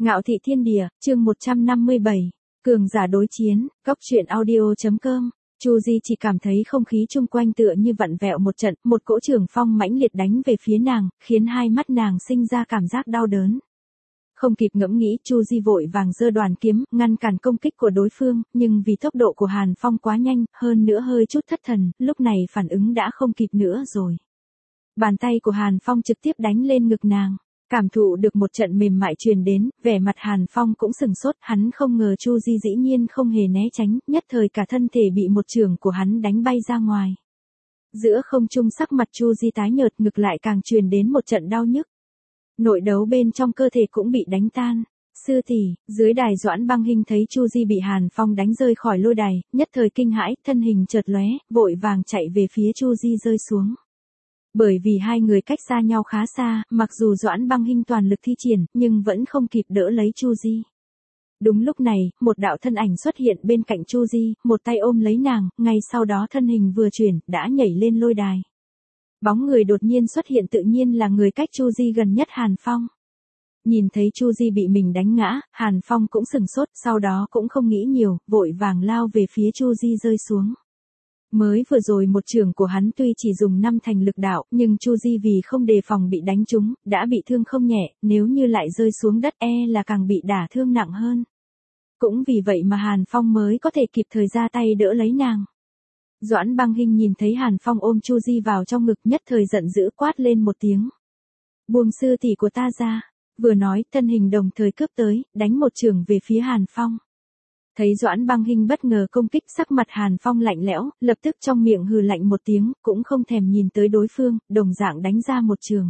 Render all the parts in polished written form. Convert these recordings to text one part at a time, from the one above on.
Ngạo thị thiên địa, chương 157, cường giả đối chiến, góc truyện audio.com. Chu Di chỉ cảm thấy không khí chung quanh tựa như vặn vẹo một trận, một cỗ trường phong mãnh liệt đánh về phía nàng, khiến hai mắt nàng sinh ra cảm giác đau đớn. Không kịp ngẫm nghĩ, Chu Di vội vàng giơ đoàn kiếm, ngăn cản công kích của đối phương, nhưng vì tốc độ của Hàn Phong quá nhanh, hơn nữa hơi chút thất thần, lúc này phản ứng đã không kịp nữa rồi. Bàn tay của Hàn Phong trực tiếp đánh lên ngực nàng. Cảm thụ được một trận mềm mại truyền đến, vẻ mặt Hàn Phong cũng sừng sốt, hắn không ngờ Chu Di dĩ nhiên không hề né tránh, nhất thời cả thân thể bị một chưởng của hắn đánh bay ra ngoài. Giữa không trung sắc mặt Chu Di tái nhợt, ngực lại càng truyền đến một trận đau nhức. Nội đấu bên trong cơ thể cũng bị đánh tan. Sư tỷ, dưới đài Doãn Băng Hinh thấy Chu Di bị Hàn Phong đánh rơi khỏi lôi đài, nhất thời kinh hãi, thân hình chợt lóe, vội vàng chạy về phía Chu Di rơi xuống. Bởi vì hai người cách xa nhau khá xa, mặc dù Doãn Băng Hinh toàn lực thi triển, nhưng vẫn không kịp đỡ lấy Chu Di. Đúng lúc này, một đạo thân ảnh xuất hiện bên cạnh Chu Di, một tay ôm lấy nàng, ngay sau đó thân hình vừa chuyển, đã nhảy lên lôi đài. Bóng người đột nhiên xuất hiện tự nhiên là người cách Chu Di gần nhất Hàn Phong. Nhìn thấy Chu Di bị mình đánh ngã, Hàn Phong cũng sừng sốt, sau đó cũng không nghĩ nhiều, vội vàng lao về phía Chu Di rơi xuống. Mới vừa rồi một chưởng của hắn tuy chỉ dùng 5 thành lực đạo, nhưng Chu Di vì không đề phòng bị đánh trúng, đã bị thương không nhẹ, nếu như lại rơi xuống đất là càng bị đả thương nặng hơn. Cũng vì vậy mà Hàn Phong mới có thể kịp thời ra tay đỡ lấy nàng. Doãn Băng Hinh nhìn thấy Hàn Phong ôm Chu Di vào trong ngực, nhất thời giận dữ quát lên một tiếng. Buông sư tỷ của ta ra, vừa nói, thân hình đồng thời cướp tới, đánh một chưởng về phía Hàn Phong. Thấy Doãn Băng Hinh bất ngờ công kích, sắc mặt Hàn Phong lạnh lẽo, lập tức trong miệng hừ lạnh một tiếng, cũng không thèm nhìn tới đối phương, đồng dạng đánh ra một chưởng.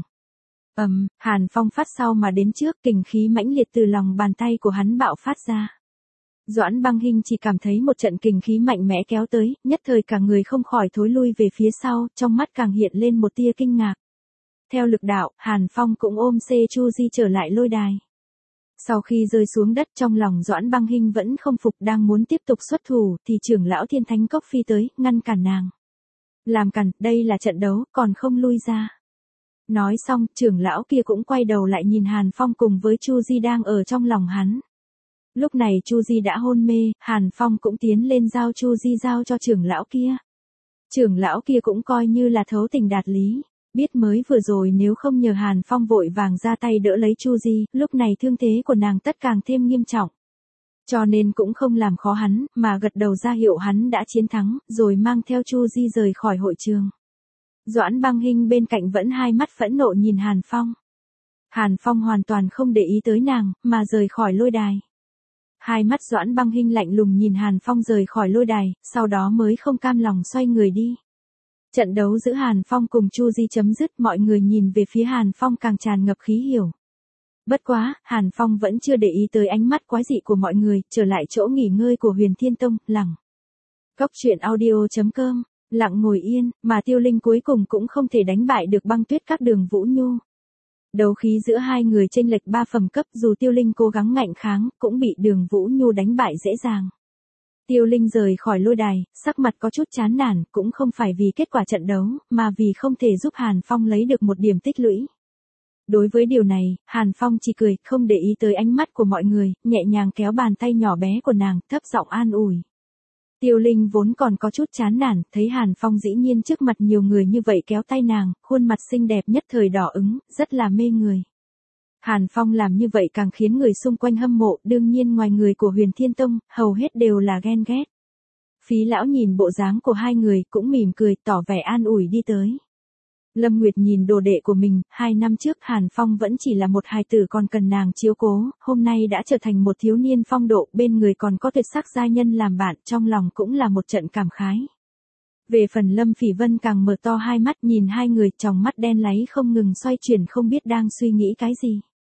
Hàn Phong phát sau mà đến trước, kình khí mãnh liệt từ lòng bàn tay của hắn bạo phát ra. Doãn Băng Hinh chỉ cảm thấy một trận kình khí mạnh mẽ kéo tới, nhất thời cả người không khỏi thối lui về phía sau, trong mắt càng hiện lên một tia kinh ngạc. Theo lực đạo, Hàn Phong cũng ôm Chu Di trở lại lôi đài. Sau khi rơi xuống đất, trong lòng Doãn Băng Hinh vẫn không phục, đang muốn tiếp tục xuất thủ, thì trưởng lão Thiên Thánh Cốc phi tới, ngăn cản nàng. Làm cản, đây là trận đấu, còn không lui ra. Nói xong, trưởng lão kia cũng quay đầu lại nhìn Hàn Phong cùng với Chu Di đang ở trong lòng hắn. Lúc này Chu Di đã hôn mê, Hàn Phong cũng tiến lên giao Chu Di giao cho trưởng lão kia. Trưởng lão kia cũng coi như là thấu tình đạt lý. Biết mới vừa rồi nếu không nhờ Hàn Phong vội vàng ra tay đỡ lấy Chu Di, lúc này thương thế của nàng tất càng thêm nghiêm trọng. Cho nên cũng không làm khó hắn, mà gật đầu ra hiệu hắn đã chiến thắng, rồi mang theo Chu Di rời khỏi hội trường. Doãn Băng Hinh bên cạnh vẫn hai mắt phẫn nộ nhìn Hàn Phong. Hàn Phong hoàn toàn không để ý tới nàng, mà rời khỏi lôi đài. Hai mắt Doãn Băng Hinh lạnh lùng nhìn Hàn Phong rời khỏi lôi đài, sau đó mới không cam lòng xoay người đi. Trận đấu giữa Hàn Phong cùng Chu Di chấm dứt, mọi người nhìn về phía Hàn Phong càng tràn ngập khí hiểu. Bất quá, Hàn Phong vẫn chưa để ý tới ánh mắt quái dị của mọi người, trở lại chỗ nghỉ ngơi của Huyền Thiên Tông, lẳng. Góc truyện audio.com, lặng ngồi yên, mà Tiêu Linh cuối cùng cũng không thể đánh bại được Băng Tuyết Các Đường Vũ Nhu. Đấu khí giữa hai người chênh lệch 3 phẩm cấp, dù Tiêu Linh cố gắng ngạnh kháng, cũng bị Đường Vũ Nhu đánh bại dễ dàng. Tiêu Linh rời khỏi lôi đài, sắc mặt có chút chán nản, cũng không phải vì kết quả trận đấu, mà vì không thể giúp Hàn Phong lấy được một điểm tích lũy. Đối với điều này, Hàn Phong chỉ cười, không để ý tới ánh mắt của mọi người, nhẹ nhàng kéo bàn tay nhỏ bé của nàng, thấp giọng an ủi. Tiêu Linh vốn còn có chút chán nản, thấy Hàn Phong dĩ nhiên trước mặt nhiều người như vậy kéo tay nàng, khuôn mặt xinh đẹp nhất thời đỏ ứng, rất là mê người. Hàn Phong làm như vậy càng khiến người xung quanh hâm mộ, đương nhiên ngoài người của Huyền Thiên Tông, hầu hết đều là ghen ghét. Phí lão nhìn bộ dáng của hai người, cũng mỉm cười, tỏ vẻ an ủi đi tới. Lâm Nguyệt nhìn đồ đệ của mình, 2 năm trước Hàn Phong vẫn chỉ là một hài tử còn cần nàng chiếu cố, hôm nay đã trở thành một thiếu niên phong độ, bên người còn có tuyệt sắc giai nhân làm bạn, trong lòng cũng là một trận cảm khái. Về phần Lâm Phỉ Vân càng mở to hai mắt nhìn hai người, tròng mắt đen láy không ngừng xoay chuyển, không biết đang suy nghĩ cái gì.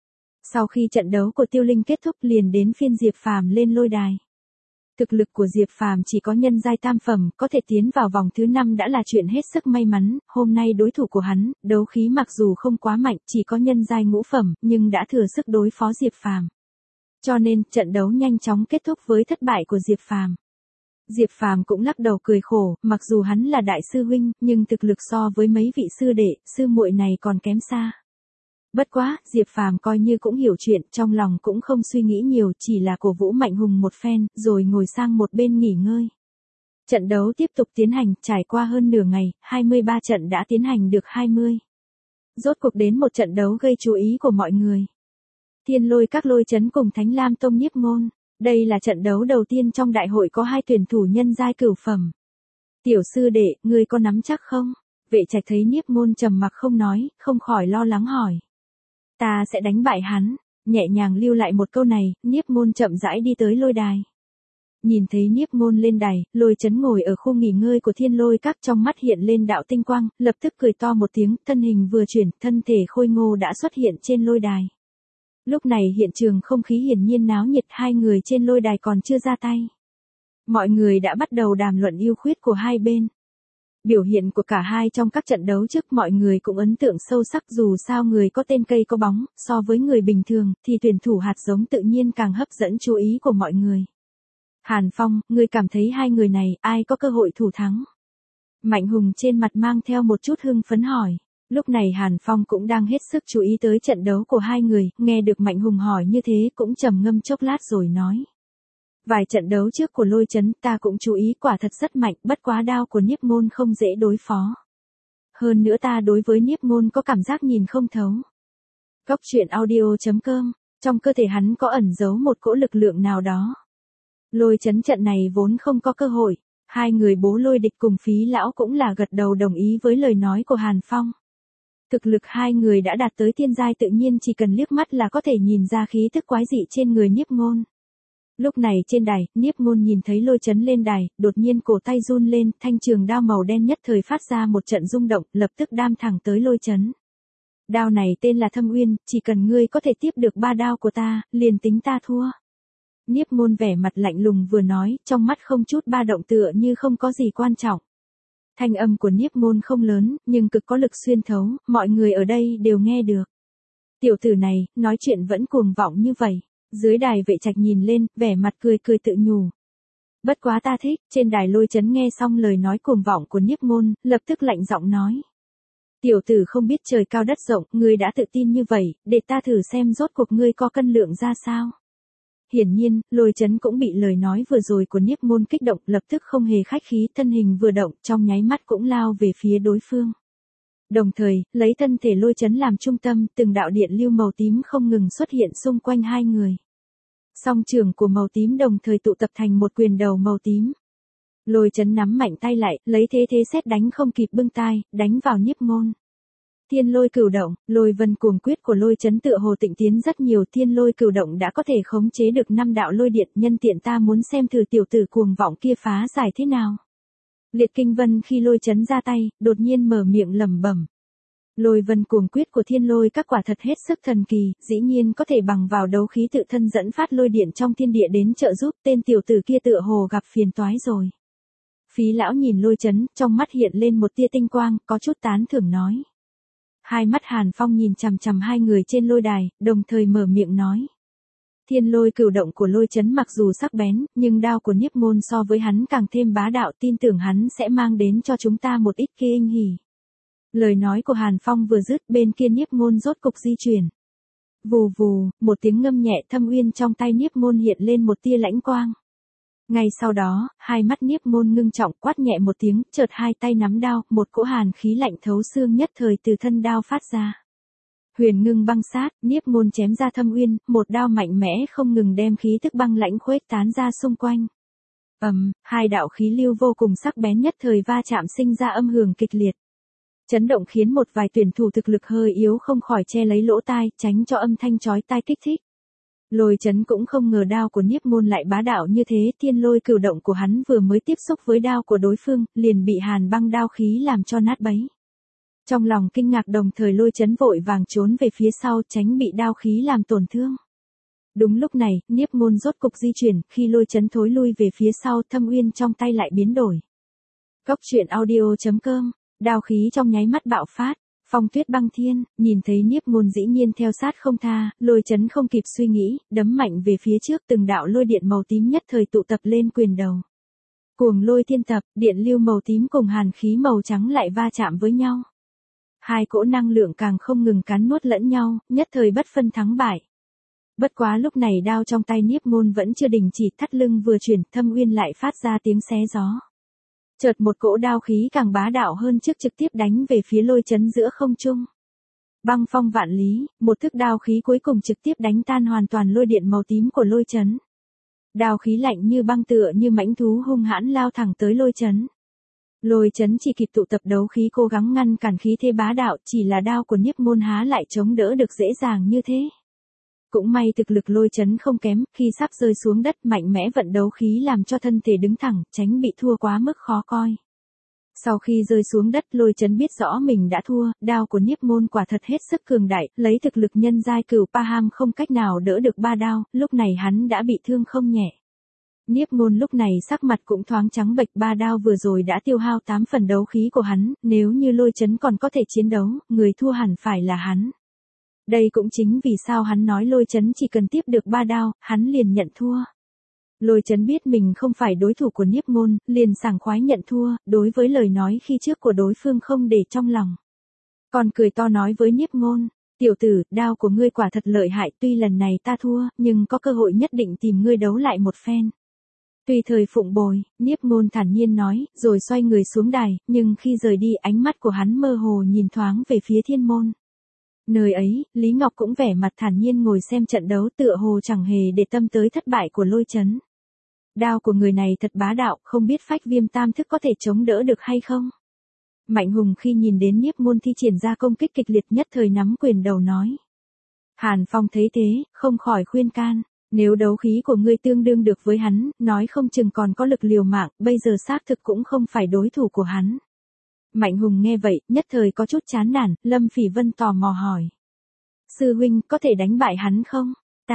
Sau khi trận đấu của Tiêu Linh kết thúc, liền đến phiên Diệp Phàm lên lôi đài. Thực lực của Diệp Phàm chỉ có nhân giai tam phẩm, có thể tiến vào vòng thứ 5 đã là chuyện hết sức may mắn, hôm nay đối thủ của hắn, đấu khí mặc dù không quá mạnh, chỉ có nhân giai ngũ phẩm, nhưng đã thừa sức đối phó Diệp Phàm. Cho nên, trận đấu nhanh chóng kết thúc với thất bại của Diệp Phàm. Diệp Phàm cũng lắc đầu cười khổ, mặc dù hắn là đại sư huynh, nhưng thực lực so với mấy vị sư đệ, sư muội này còn kém xa. Bất quá, Diệp Phàm coi như cũng hiểu chuyện, trong lòng cũng không suy nghĩ nhiều, chỉ là cổ vũ Mạnh Hùng một phen, rồi ngồi sang một bên nghỉ ngơi. Trận đấu tiếp tục tiến hành, trải qua hơn nửa ngày, 23 trận đã tiến hành được 20. Rốt cuộc đến một trận đấu gây chú ý của mọi người. Thiên Lôi Các Lôi Chấn cùng Thánh Lam Tông Nhiếp Ngôn. Đây là trận đấu đầu tiên trong đại hội có hai tuyển thủ nhân giai cửu phẩm. Tiểu sư đệ, ngươi có nắm chắc không? Vệ Trạch thấy Nhiếp Ngôn trầm mặc không nói, không khỏi lo lắng hỏi. Ta sẽ đánh bại hắn. Nhẹ nhàng lưu lại một câu này, Nhiếp Ngôn chậm rãi đi tới lôi đài. Nhìn thấy Nhiếp Ngôn lên đài, Lôi Chấn ngồi ở khu nghỉ ngơi của Thiên Lôi Các, trong mắt hiện lên đạo tinh quang, lập tức cười to một tiếng, thân hình vừa chuyển, thân thể khôi ngô đã xuất hiện trên lôi đài. Lúc này hiện trường không khí hiển nhiên náo nhiệt, hai người trên lôi đài còn chưa ra tay. Mọi người đã bắt đầu đàm luận ưu khuyết của hai bên. Biểu hiện của cả hai trong các trận đấu trước mọi người cũng ấn tượng sâu sắc, dù sao người có tên cây có bóng, so với người bình thường, thì tuyển thủ hạt giống tự nhiên càng hấp dẫn chú ý của mọi người. Hàn Phong, ngươi cảm thấy hai người này, ai có cơ hội thủ thắng? Mạnh Hùng trên mặt mang theo một chút hưng phấn hỏi. Lúc này Hàn Phong cũng đang hết sức chú ý tới trận đấu của hai người, nghe được Mạnh Hùng hỏi như thế cũng trầm ngâm chốc lát rồi nói. Vài trận đấu trước của Lôi Chấn ta cũng chú ý, quả thật rất mạnh, bất quá đao của Nhiếp Ngôn không dễ đối phó. Hơn nữa ta đối với Nhiếp Ngôn có cảm giác nhìn không thấu. Góc truyện audio.com, trong cơ thể hắn có ẩn giấu một cỗ lực lượng nào đó. Lôi Chấn trận này vốn không có cơ hội, hai người bố Lôi Địch cùng Phí Lão cũng là gật đầu đồng ý với lời nói của Hàn Phong. Thực lực hai người đã đạt tới tiên giai, tự nhiên chỉ cần liếc mắt là có thể nhìn ra khí tức quái dị trên người Nhiếp Ngôn. Lúc này trên đài, Nhiếp Ngôn nhìn thấy Lôi Chấn lên đài, đột nhiên cổ tay run lên, thanh trường đao màu đen nhất thời phát ra một trận rung động, lập tức đam thẳng tới Lôi Chấn. Đao này tên là Thâm Uyên, chỉ cần ngươi có thể tiếp được 3 đao của ta, liền tính ta thua. Nhiếp Ngôn vẻ mặt lạnh lùng vừa nói, trong mắt không chút ba động, tựa như không có gì quan trọng. Thanh âm của Nhiếp Ngôn không lớn, nhưng cực có lực xuyên thấu, mọi người ở đây đều nghe được. Tiểu tử này, nói chuyện vẫn cuồng vọng như vậy. Dưới đài Vệ Trạch nhìn lên, vẻ mặt cười cười tự nhủ. Bất quá ta thích. Trên đài Lôi Chấn nghe xong lời nói cuồng vọng của Nhiếp Ngôn, lập tức lạnh giọng nói. Tiểu tử không biết trời cao đất rộng, ngươi đã tự tin như vậy, để ta thử xem rốt cuộc ngươi có cân lượng ra sao. Hiển nhiên, Lôi Chấn cũng bị lời nói vừa rồi của Nhiếp Ngôn kích động, lập tức không hề khách khí, thân hình vừa động, trong nháy mắt cũng lao về phía đối phương. Đồng thời, lấy thân thể Lôi Chấn làm trung tâm, từng đạo điện lưu màu tím không ngừng xuất hiện xung quanh hai người. Song trường của màu tím đồng thời tụ tập thành một quyền đầu màu tím. Lôi Chấn nắm mạnh tay lại, lấy thế sét đánh không kịp bưng tai, đánh vào Nhiếp Ngôn. Thiên Lôi Cửu Động, Lôi Vân Cuồng Quyết của Lôi Chấn tựa hồ tịnh tiến rất nhiều, Thiên Lôi Cửu Động đã có thể khống chế được 5 đạo lôi điện, nhân tiện ta muốn xem thử tiểu tử cuồng vọng kia phá giải thế nào. Liệt Kinh Vân khi Lôi Chấn ra tay, đột nhiên mở miệng lẩm bẩm. Lôi Vân Cuồng Quyết của Thiên Lôi Các quả thật hết sức thần kỳ, dĩ nhiên có thể bằng vào đấu khí tự thân dẫn phát lôi điện trong thiên địa đến trợ giúp, tên tiểu tử kia tựa hồ gặp phiền toái rồi. Phí Lão nhìn Lôi Chấn, trong mắt hiện lên một tia tinh quang, có chút tán thưởng nói. Hai mắt Hàn Phong nhìn chằm chằm hai người trên lôi đài, đồng thời mở miệng nói. Thiên Lôi Cửu Động của Lôi Chấn mặc dù sắc bén, nhưng đao của Nhiếp Ngôn so với hắn càng thêm bá đạo, tin tưởng hắn sẽ mang đến cho chúng ta một ít kinh hỉ. Lời nói của Hàn Phong vừa dứt, bên kia Nhiếp Ngôn rốt cục di chuyển. Vù vù, một tiếng ngâm nhẹ, Thâm Uyên trong tay Nhiếp Ngôn hiện lên một tia lãnh quang. Ngay sau đó, hai mắt Nhiếp Ngôn ngưng trọng, quát nhẹ một tiếng, chợt hai tay nắm đao, một cỗ hàn khí lạnh thấu xương nhất thời từ thân đao phát ra. Huyền Ngưng Băng Sát, Nhiếp Ngôn chém ra Thâm Uyên, một đao mạnh mẽ không ngừng đem khí tức băng lãnh khuếch tán ra xung quanh. Hai đạo khí lưu vô cùng sắc bén nhất thời va chạm sinh ra âm hưởng kịch liệt. Chấn động khiến một vài tuyển thủ thực lực hơi yếu không khỏi che lấy lỗ tai, tránh cho âm thanh chói tai kích thích. Lôi Chấn cũng không ngờ đao của Nhiếp Ngôn lại bá đạo như thế, Thiên Lôi Cửu Động của hắn vừa mới tiếp xúc với đao của đối phương, liền bị hàn băng đao khí làm cho nát bấy. Trong lòng kinh ngạc, đồng thời Lôi Chấn vội vàng trốn về phía sau, tránh bị đao khí làm tổn thương. Đúng lúc này, Nhiếp Ngôn rốt cục di chuyển, khi Lôi Chấn thối lui về phía sau, Thâm Uyên trong tay lại biến đổi. Góc truyện audio.com, đao khí trong nháy mắt bạo phát. Phong Tuyết Băng Thiên, nhìn thấy Nhiếp Ngôn dĩ nhiên theo sát không tha, Lôi Chấn không kịp suy nghĩ, đấm mạnh về phía trước, từng đạo lôi điện màu tím nhất thời tụ tập lên quyền đầu. Cuồng Lôi Thiên Tập, điện lưu màu tím cùng hàn khí màu trắng lại va chạm với nhau. Hai cỗ năng lượng càng không ngừng cắn nuốt lẫn nhau, nhất thời bất phân thắng bại. Bất quá lúc này đao trong tay Niếp Ngôn vẫn chưa đình chỉ, thắt lưng vừa chuyển, Thâm Uyên lại phát ra tiếng xé gió. Chợt một cỗ đao khí càng bá đạo hơn trước trực tiếp đánh về phía Lôi Chấn giữa không trung. Băng phong vạn lý, một thức đao khí cuối cùng trực tiếp đánh tan hoàn toàn lôi điện màu tím của Lôi Chấn. Đao khí lạnh như băng tựa như mãnh thú hung hãn lao thẳng tới Lôi Chấn. Lôi Chấn chỉ kịp tụ tập đấu khí cố gắng ngăn cản khí thế bá đạo, chỉ là đao của Niếp Ngôn há lại chống đỡ được dễ dàng như thế. Cũng may thực lực Lôi Chấn không kém, khi sắp rơi xuống đất mạnh mẽ vận đấu khí làm cho thân thể đứng thẳng, tránh bị thua quá mức khó coi. Sau khi rơi xuống đất Lôi Chấn biết rõ mình đã thua, đao của Niếp Ngôn quả thật hết sức cường đại, lấy thực lực nhân giai cửu Paham không cách nào đỡ được ba đao, lúc này hắn đã bị thương không nhẹ. Niếp Ngôn lúc này sắc mặt cũng thoáng trắng bệch, ba đao vừa rồi đã tiêu hao 8 phần đấu khí của hắn, nếu như Lôi Chấn còn có thể chiến đấu, người thua hẳn phải là hắn. Đây cũng chính vì sao hắn nói Lôi Chấn chỉ cần tiếp được ba đao, hắn liền nhận thua. Lôi Chấn biết mình không phải đối thủ của Niếp Ngôn, liền sảng khoái nhận thua, đối với lời nói khi trước của đối phương không để trong lòng. Còn cười to nói với Niếp Ngôn, tiểu tử, đao của ngươi quả thật lợi hại, tuy lần này ta thua, nhưng có cơ hội nhất định tìm ngươi đấu lại một phen. Tùy thời phụng bồi, Niếp Ngôn thản nhiên nói, rồi xoay người xuống đài, nhưng khi rời đi ánh mắt của hắn mơ hồ nhìn thoáng về phía thiên môn. Nơi ấy, Lý Ngọc cũng vẻ mặt thản nhiên ngồi xem trận đấu tựa hồ chẳng hề để tâm tới thất bại của Lôi Chấn. Đao của người này thật bá đạo, không biết Phách Viêm Tam Thức có thể chống đỡ được hay không? Mạnh Hùng khi nhìn đến Niếp Ngôn thi triển ra công kích kịch liệt nhất thời nắm quyền đầu nói. Hàn Phong thấy thế, không khỏi khuyên can, nếu đấu khí của ngươi tương đương được với hắn, nói không chừng còn có lực liều mạng, bây giờ xác thực cũng không phải đối thủ của hắn. Mạnh Hùng nghe vậy, nhất thời có chút chán nản, Lâm Phỉ Vân tò mò hỏi. Sư huynh, có thể đánh bại hắn không?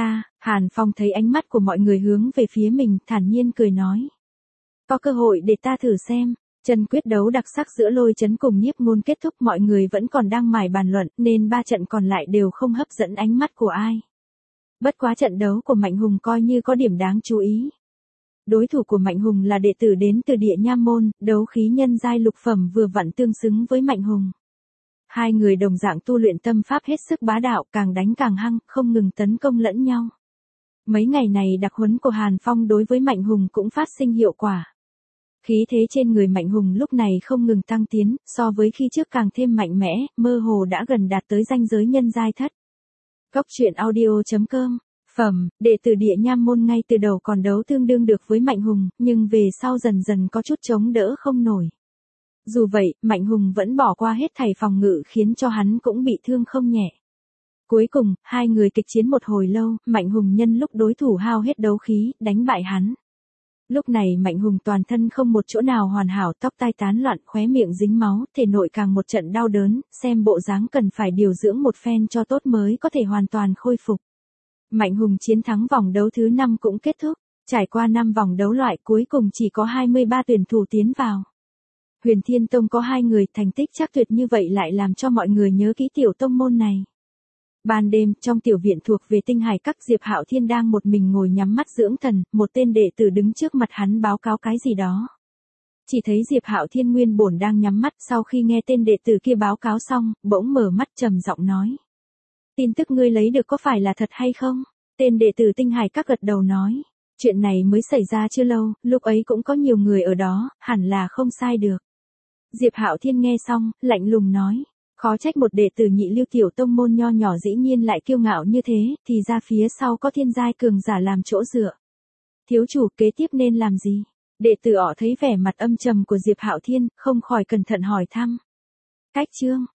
Hàn Phong thấy ánh mắt của mọi người hướng về phía mình, thản nhiên cười nói. Có cơ hội để ta thử xem. Trận quyết đấu đặc sắc giữa Lôi Chấn cùng Niếp Ngôn kết thúc, mọi người vẫn còn đang mải bàn luận, nên ba trận còn lại đều không hấp dẫn ánh mắt của ai. Bất quá trận đấu của Mạnh Hùng coi như có điểm đáng chú ý. Đối thủ của Mạnh Hùng là đệ tử đến từ Địa Nham môn, đấu khí nhân giai lục phẩm vừa vặn tương xứng với Mạnh Hùng. Hai người đồng dạng tu luyện tâm pháp hết sức bá đạo, càng đánh càng hăng, không ngừng tấn công lẫn nhau. Mấy ngày này đặc huấn của Hàn Phong đối với Mạnh Hùng cũng phát sinh hiệu quả. Khí thế trên người Mạnh Hùng lúc này không ngừng tăng tiến, so với khi trước càng thêm mạnh mẽ, mơ hồ đã gần đạt tới ranh giới nhân giai thất. Cốc truyện audio.com. Phẩm, đệ tử Địa Nham môn ngay từ đầu còn đấu tương đương được với Mạnh Hùng, nhưng về sau dần dần có chút chống đỡ không nổi. Dù vậy, Mạnh Hùng vẫn bỏ qua hết thảy phòng ngự khiến cho hắn cũng bị thương không nhẹ. Cuối cùng, hai người kịch chiến một hồi lâu, Mạnh Hùng nhân lúc đối thủ hao hết đấu khí, đánh bại hắn. Lúc này Mạnh Hùng toàn thân không một chỗ nào hoàn hảo, tóc tai tán loạn, khóe miệng dính máu, thể nội càng một trận đau đớn, xem bộ dáng cần phải điều dưỡng một phen cho tốt mới có thể hoàn toàn khôi phục. Mạnh Hùng chiến thắng vòng đấu thứ 5 cũng kết thúc, trải qua 5 vòng đấu loại cuối cùng chỉ có 23 tuyển thủ tiến vào. Huyền Thiên Tông có 2 người, thành tích chắc tuyệt như vậy lại làm cho mọi người nhớ kỹ tiểu tông môn này. Ban đêm, trong tiểu viện thuộc về Tinh Hải Các, Diệp Hạo Thiên đang một mình ngồi nhắm mắt dưỡng thần, một tên đệ tử đứng trước mặt hắn báo cáo cái gì đó. Chỉ thấy Diệp Hạo Thiên nguyên bổn đang nhắm mắt, sau khi nghe tên đệ tử kia báo cáo xong, bỗng mở mắt trầm giọng nói. Tin tức ngươi lấy được có phải là thật hay không? Tên đệ tử Tinh Hải Các gật đầu nói. Chuyện này mới xảy ra chưa lâu, lúc ấy cũng có nhiều người ở đó, hẳn là không sai được. Diệp Hạo Thiên nghe xong, lạnh lùng nói. Khó trách một đệ tử Nhị Lưu tiểu tông môn nho nhỏ dĩ nhiên lại kiêu ngạo như thế, thì ra phía sau có thiên giai cường giả làm chỗ dựa. Thiếu chủ, kế tiếp nên làm gì? Đệ tử ỏ thấy vẻ mặt âm trầm của Diệp Hạo Thiên, không khỏi cẩn thận hỏi thăm. Cách chương